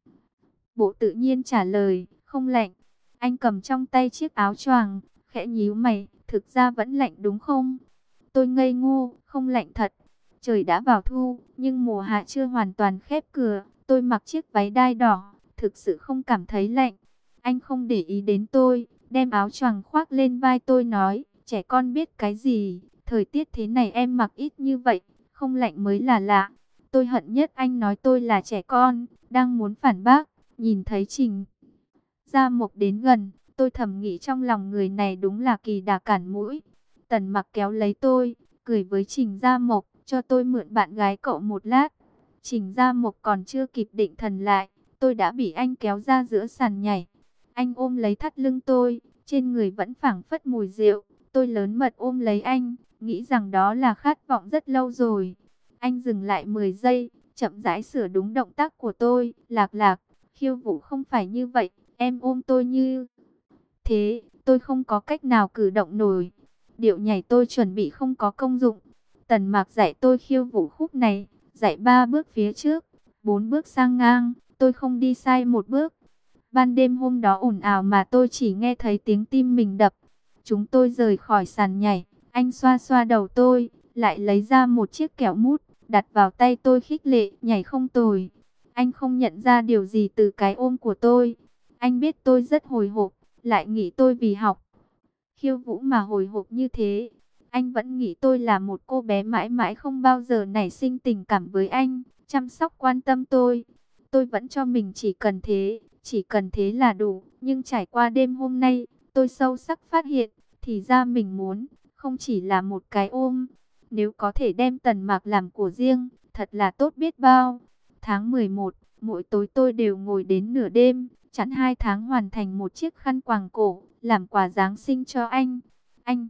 bộ tự nhiên trả lời, không lạnh. Anh cầm trong tay chiếc áo choàng, khẽ nhíu mày, thực ra vẫn lạnh đúng không? Tôi ngây ngô, không lạnh thật. Trời đã vào thu, nhưng mùa hạ chưa hoàn toàn khép cửa. Tôi mặc chiếc váy đai đỏ, thực sự không cảm thấy lạnh. Anh không để ý đến tôi, đem áo choàng khoác lên vai tôi nói, trẻ con biết cái gì, thời tiết thế này em mặc ít như vậy, không lạnh mới là lạ. Tôi hận nhất anh nói tôi là trẻ con, đang muốn phản bác, nhìn thấy Trình Gia Mộc đến gần, tôi thầm nghĩ trong lòng người này đúng là kỳ đà cản mũi. Tần Mặc kéo lấy tôi, cười với Trình Gia Mộc, cho tôi mượn bạn gái cậu một lát. Trình Gia Mộc còn chưa kịp định thần lại, tôi đã bị anh kéo ra giữa sàn nhảy. Anh ôm lấy thắt lưng tôi, trên người vẫn phảng phất mùi rượu. Tôi lớn mật ôm lấy anh, nghĩ rằng đó là khát vọng rất lâu rồi. Anh dừng lại mười giây, chậm rãi sửa đúng động tác của tôi. Lạc lạc, khiêu vũ không phải như vậy, em ôm tôi như thế, tôi không có cách nào cử động nổi. Điệu nhảy tôi chuẩn bị không có công dụng. Tần Mạc dạy tôi khiêu vũ khúc này, dạy ba bước phía trước, bốn bước sang ngang, tôi không đi sai một bước. Ban đêm hôm đó ồn ào mà tôi chỉ nghe thấy tiếng tim mình đập. Chúng tôi rời khỏi sàn nhảy, anh xoa xoa đầu tôi, lại lấy ra một chiếc kẹo mút, đặt vào tay tôi khích lệ, nhảy không tồi. Anh không nhận ra điều gì từ cái ôm của tôi. Anh biết tôi rất hồi hộp, lại nghĩ tôi vì học khiêu vũ mà hồi hộp như thế. Anh vẫn nghĩ tôi là một cô bé mãi mãi không bao giờ nảy sinh tình cảm với anh, chăm sóc quan tâm tôi. Tôi vẫn cho mình chỉ cần thế, chỉ cần thế là đủ. Nhưng trải qua đêm hôm nay, tôi sâu sắc phát hiện, thì ra mình muốn, không chỉ là một cái ôm. Nếu có thể đem Tần Mạc làm của riêng, thật là tốt biết bao. Tháng mười một, mỗi tối tôi đều ngồi đến nửa đêm, chẵn hai tháng hoàn thành một chiếc khăn quàng cổ, làm quà Giáng sinh cho anh. Anh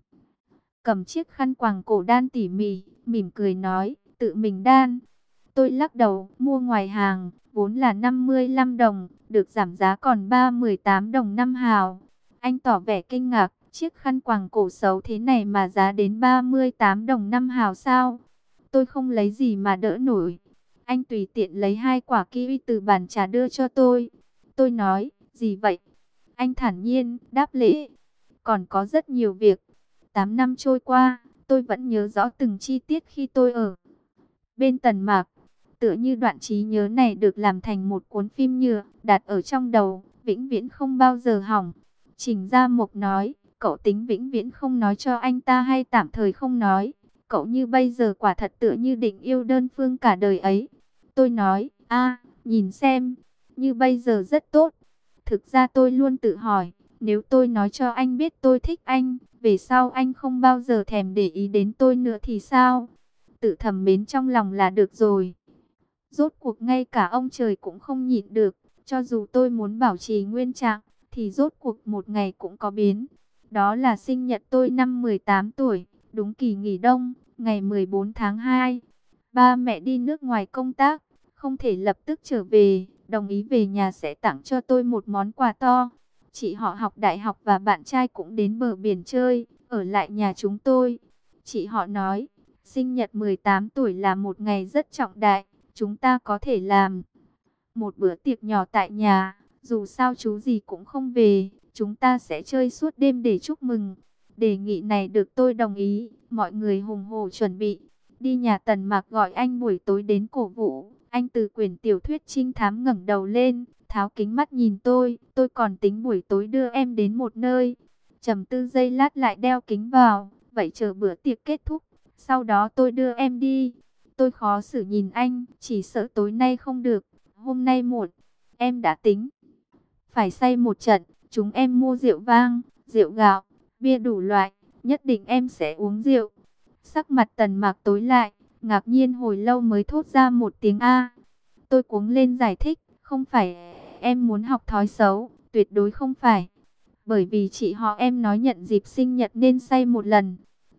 cầm chiếc khăn quàng cổ đan tỉ mỉ, mỉm cười nói, tự mình đan. Tôi lắc đầu, mua ngoài hàng, vốn là năm mươi lăm đồng, được giảm giá còn ba mươi tám đồng năm hào. Anh tỏ vẻ kinh ngạc, chiếc khăn quàng cổ xấu thế này mà giá đến ba mươi tám đồng năm hào sao? Tôi không lấy gì mà đỡ nổi. Anh tùy tiện lấy hai quả kiwi từ bàn trà đưa cho tôi. Tôi nói, gì vậy? Anh thản nhiên, đáp lễ. Còn có rất nhiều việc. Tám năm trôi qua, tôi vẫn nhớ rõ từng chi tiết khi tôi ở bên Tần Mạc. Tựa như đoạn trí nhớ này được làm thành một cuốn phim nhựa, đặt ở trong đầu, vĩnh viễn không bao giờ hỏng. Trình Gia Mộc nói, cậu tính vĩnh viễn không nói cho anh ta hay tạm thời không nói? Cậu như bây giờ quả thật tựa như định yêu đơn phương cả đời ấy. Tôi nói, a, nhìn xem, như bây giờ rất tốt. Thực ra tôi luôn tự hỏi, nếu tôi nói cho anh biết tôi thích anh, về sau anh không bao giờ thèm để ý đến tôi nữa thì sao? Tự thầm mến trong lòng là được rồi. Rốt cuộc ngay cả ông trời cũng không nhịn được, cho dù tôi muốn bảo trì nguyên trạng, thì rốt cuộc một ngày cũng có biến. Đó là sinh nhật tôi năm mười tám tuổi, đúng kỳ nghỉ đông, ngày mười bốn tháng hai. Ba mẹ đi nước ngoài công tác, không thể lập tức trở về, đồng ý về nhà sẽ tặng cho tôi một món quà to. Chị họ học đại học và bạn trai cũng đến bờ biển chơi, ở lại nhà chúng tôi. Chị họ nói, sinh nhật mười tám tuổi là một ngày rất trọng đại, chúng ta có thể làm một bữa tiệc nhỏ tại nhà, dù sao chú gì cũng không về, chúng ta sẽ chơi suốt đêm để chúc mừng. Đề nghị này được tôi đồng ý, mọi người hùng hổ chuẩn bị. Đi nhà Tần Mạc gọi anh buổi tối đến cổ vũ, anh từ quyển tiểu thuyết trinh thám ngẩng đầu lên, tháo kính mắt nhìn tôi, tôi còn tính buổi tối đưa em đến một nơi. Trầm tư giây lát lại đeo kính vào, vậy chờ bữa tiệc kết thúc, sau đó tôi đưa em đi. Tôi khó xử nhìn anh, chỉ sợ tối nay không được, hôm nay muộn, em đã tính phải say một trận, chúng em mua rượu vang, rượu gạo, bia đủ loại, nhất định em sẽ uống rượu. Sắc mặt Tần Mạc tối lại, ngạc nhiên hồi lâu mới thốt ra một tiếng A. Tôi cuống lên giải thích, không phải em muốn học thói xấu, tuyệt đối không phải. Bởi vì chị họ em nói nhận dịp sinh nhật nên say một lần.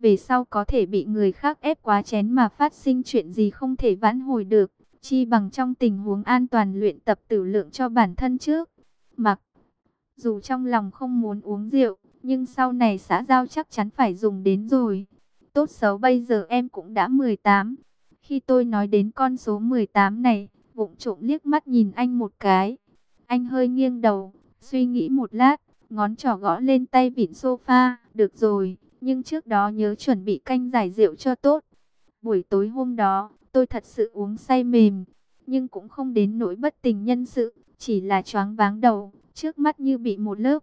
về sau có thể bị người khác ép quá chén mà phát sinh chuyện gì không thể vãn hồi được. Chi bằng trong tình huống an toàn luyện tập tử lượng cho bản thân trước. Mặc dù trong lòng không muốn uống rượu, nhưng sau này xã giao chắc chắn phải dùng đến rồi. Tốt xấu bây giờ em cũng đã mười tám. Khi tôi nói đến con số mười tám này, vụng trộm liếc mắt nhìn anh một cái. Anh hơi nghiêng đầu, suy nghĩ một lát, ngón trỏ gõ lên tay vịn sofa. Được rồi, nhưng trước đó nhớ chuẩn bị canh giải rượu cho tốt. Buổi tối hôm đó, tôi thật sự uống say mềm, nhưng cũng không đến nỗi bất tỉnh nhân sự, chỉ là choáng váng đầu, trước mắt như bị một lớp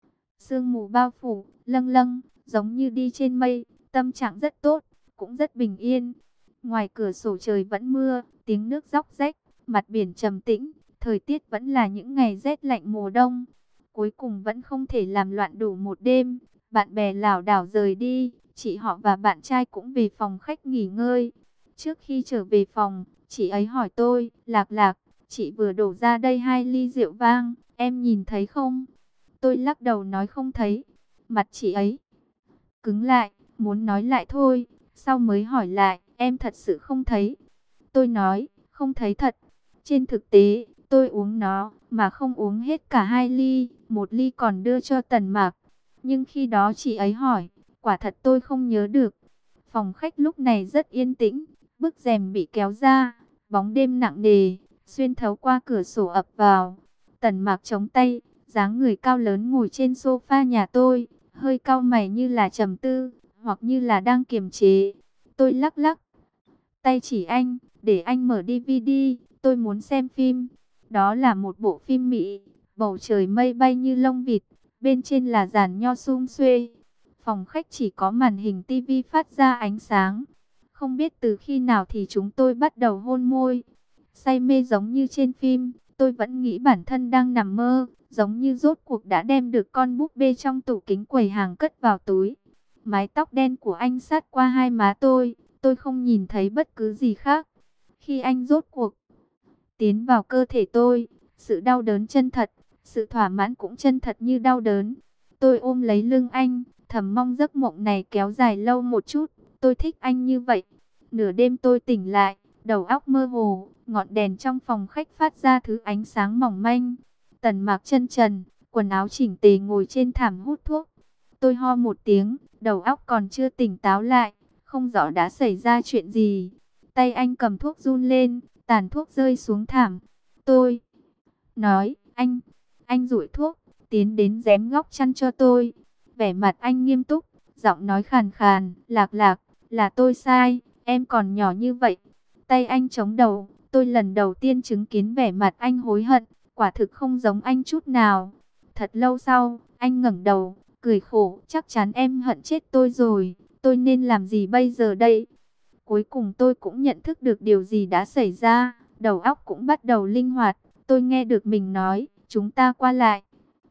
sương mù bao phủ, lâng lâng, giống như đi trên mây. Tâm trạng rất tốt, cũng rất bình yên. Ngoài cửa sổ trời vẫn mưa, tiếng nước róc rách, mặt biển trầm tĩnh, thời tiết vẫn là những ngày rét lạnh mùa đông. Cuối cùng vẫn không thể làm loạn đủ một đêm, bạn bè lảo đảo rời đi, chị họ và bạn trai cũng về phòng khách nghỉ ngơi. Trước khi trở về phòng, chị ấy hỏi tôi, Lạc Lạc, chị vừa đổ ra đây hai ly rượu vang, em nhìn thấy không? Tôi lắc đầu nói không thấy. Mặt chị ấy cứng lại, muốn nói lại thôi, sau mới hỏi lại, em thật sự không thấy? Tôi nói, không thấy thật. Trên thực tế, tôi uống nó, mà không uống hết cả hai ly, một ly còn đưa cho Tần Mạc. Nhưng khi đó chị ấy hỏi, quả thật tôi không nhớ được. Phòng khách lúc này rất yên tĩnh, bức rèm bị kéo ra, bóng đêm nặng nề, xuyên thấu qua cửa sổ ập vào. Tần Mạc chống tay, dáng người cao lớn ngồi trên sofa nhà tôi, hơi cau mày như là trầm tư, hoặc như là đang kiềm chế. Tôi lắc lắc tay chỉ anh, để anh mở đê vê đê, tôi muốn xem phim. Đó là một bộ phim Mỹ, bầu trời mây bay như lông vịt, bên trên là giàn nho sum xuê. Phòng khách chỉ có màn hình tivi phát ra ánh sáng. Không biết từ khi nào thì chúng tôi bắt đầu hôn môi. Say mê giống như trên phim, tôi vẫn nghĩ bản thân đang nằm mơ, giống như rốt cuộc đã đem được con búp bê trong tủ kính quầy hàng cất vào túi. Mái tóc đen của anh sát qua hai má tôi, tôi không nhìn thấy bất cứ gì khác. Khi anh rốt cuộc tiến vào cơ thể tôi, sự đau đớn chân thật, sự thỏa mãn cũng chân thật như đau đớn. Tôi ôm lấy lưng anh, thầm mong giấc mộng này kéo dài lâu một chút. Tôi thích anh như vậy. Nửa đêm tôi tỉnh lại, đầu óc mơ hồ, ngọn đèn trong phòng khách phát ra thứ ánh sáng mỏng manh. Tần Mạc chân trần, quần áo chỉnh tề ngồi trên thảm hút thuốc. Tôi ho một tiếng, đầu óc còn chưa tỉnh táo lại, không rõ đã xảy ra chuyện gì. Tay anh cầm thuốc run lên, tàn thuốc rơi xuống thảm. Tôi nói, anh, anh rủi thuốc, tiến đến rém góc chăn cho tôi. Vẻ mặt anh nghiêm túc, giọng nói khàn khàn, Lạc Lạc, là tôi sai, em còn nhỏ như vậy. Tay anh chống đầu, tôi lần đầu tiên chứng kiến vẻ mặt anh hối hận, quả thực không giống anh chút nào. Thật lâu sau, anh ngẩng đầu, cười khổ, chắc chắn em hận chết tôi rồi, tôi nên làm gì bây giờ đây? Cuối cùng tôi cũng nhận thức được điều gì đã xảy ra, đầu óc cũng bắt đầu linh hoạt, tôi nghe được mình nói, chúng ta qua lại.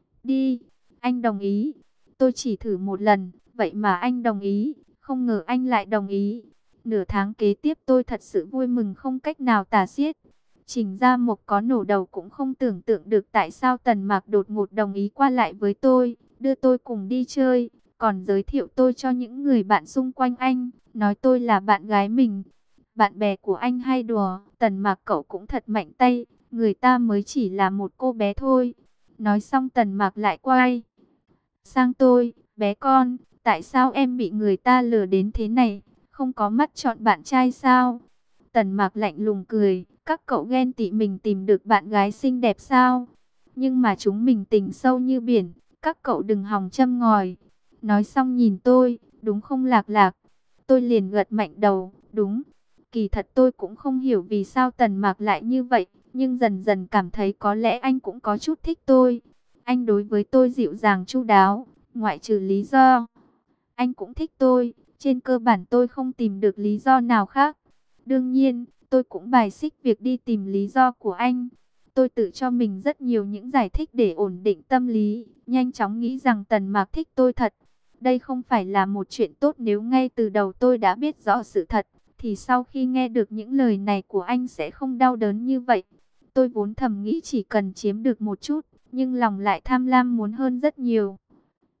Đi, anh đồng ý. Tôi chỉ thử một lần, vậy mà anh đồng ý, không ngờ anh lại đồng ý. Nửa tháng kế tiếp tôi thật sự vui mừng không cách nào tả xiết. Trình Gia Mộc có nổ đầu cũng không tưởng tượng được tại sao Tần Mạc đột ngột đồng ý qua lại với tôi, đưa tôi cùng đi chơi, còn giới thiệu tôi cho những người bạn xung quanh anh, nói tôi là bạn gái mình. Bạn bè của anh hay đùa, Tần Mạc cậu cũng thật mạnh tay, người ta mới chỉ là một cô bé thôi. Nói xong Tần Mạc lại quay sang tôi, bé con, tại sao em bị người ta lừa đến thế này, không có mắt chọn bạn trai sao? Tần Mạc lạnh lùng cười, các cậu ghen tị mình tìm được bạn gái xinh đẹp sao? Nhưng mà chúng mình tình sâu như biển, các cậu đừng hòng châm ngòi. Nói xong nhìn tôi, đúng không Lạc Lạc? Tôi liền gật mạnh đầu, đúng. Kỳ thật tôi cũng không hiểu vì sao Tần Mạc lại như vậy, nhưng dần dần cảm thấy có lẽ anh cũng có chút thích tôi. Anh đối với tôi dịu dàng chu đáo, ngoại trừ lý do anh cũng thích tôi, trên cơ bản tôi không tìm được lý do nào khác. Đương nhiên, tôi cũng bài xích việc đi tìm lý do của anh. Tôi tự cho mình rất nhiều những giải thích để ổn định tâm lý, nhanh chóng nghĩ rằng Tần Mạc thích tôi thật. Đây không phải là một chuyện tốt, nếu ngay từ đầu tôi đã biết rõ sự thật, thì sau khi nghe được những lời này của anh sẽ không đau đớn như vậy. Tôi vốn thầm nghĩ chỉ cần chiếm được một chút, nhưng lòng lại tham lam muốn hơn rất nhiều.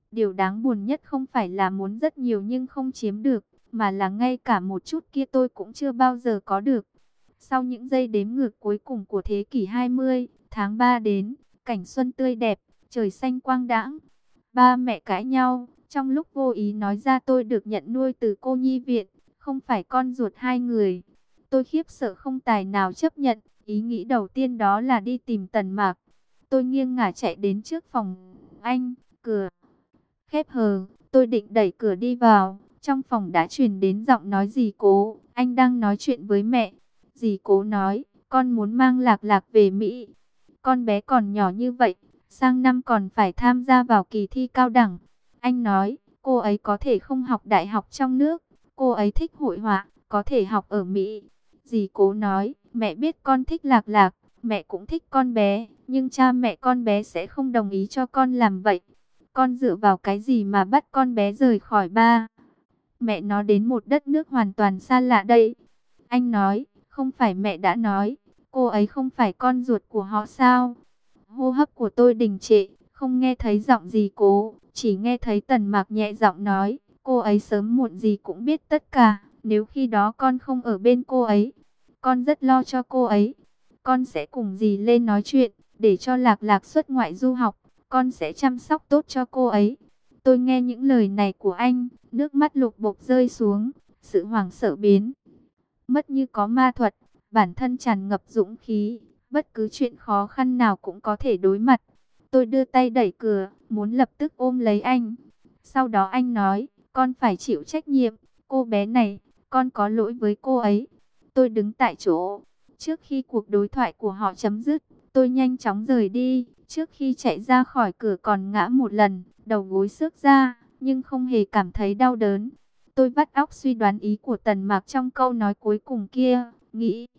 Điều đáng buồn nhất không phải là muốn rất nhiều nhưng không chiếm được, mà là ngay cả một chút kia tôi cũng chưa bao giờ có được. Sau những giây đếm ngược cuối cùng của thế kỷ hai mươi, tháng ba đến, cảnh xuân tươi đẹp, trời xanh quang đãng. Ba mẹ cãi nhau, trong lúc vô ý nói ra tôi được nhận nuôi từ cô nhi viện, không phải con ruột hai người. Tôi khiếp sợ không tài nào chấp nhận, ý nghĩ đầu tiên đó là đi tìm Tần Mạc. Tôi nghiêng ngả chạy đến trước phòng anh, cửa khép hờ, tôi định đẩy cửa đi vào, trong phòng đã truyền đến giọng nói dì Cố, anh đang nói chuyện với mẹ. Dì Cố nói, con muốn mang Lạc Lạc về Mỹ. Con bé còn nhỏ như vậy, sang năm còn phải tham gia vào kỳ thi cao đẳng. Anh nói, cô ấy có thể không học đại học trong nước, cô ấy thích hội họa, có thể học ở Mỹ. Dì Cố nói, mẹ biết con thích Lạc Lạc, mẹ cũng thích con bé, nhưng cha mẹ con bé sẽ không đồng ý cho con làm vậy. Con dựa vào cái gì mà bắt con bé rời khỏi ba mẹ nó đến một đất nước hoàn toàn xa lạ đây? Anh nói, không phải mẹ đã nói, cô ấy không phải con ruột của họ sao? Hô hấp của tôi đình trệ, không nghe thấy giọng gì Cố, chỉ nghe thấy Tần Mạc nhẹ giọng nói, cô ấy sớm muộn gì cũng biết tất cả, nếu khi đó con không ở bên cô ấy, con rất lo cho cô ấy. Con sẽ cùng dì lên nói chuyện, để cho Lạc Lạc xuất ngoại du học, con sẽ chăm sóc tốt cho cô ấy. Tôi nghe những lời này của anh, nước mắt lục bục rơi xuống, sự hoảng sợ biến mất như có ma thuật, bản thân tràn ngập dũng khí, bất cứ chuyện khó khăn nào cũng có thể đối mặt. Tôi đưa tay đẩy cửa, muốn lập tức ôm lấy anh. Sau đó anh nói, con phải chịu trách nhiệm, cô bé này, con có lỗi với cô ấy. Tôi đứng tại chỗ, trước khi cuộc đối thoại của họ chấm dứt, tôi nhanh chóng rời đi. Trước khi chạy ra khỏi cửa còn ngã một lần, đầu gối xước ra, nhưng không hề cảm thấy đau đớn. Tôi vắt óc suy đoán ý của Tần Mạc trong câu nói cuối cùng kia, nghĩ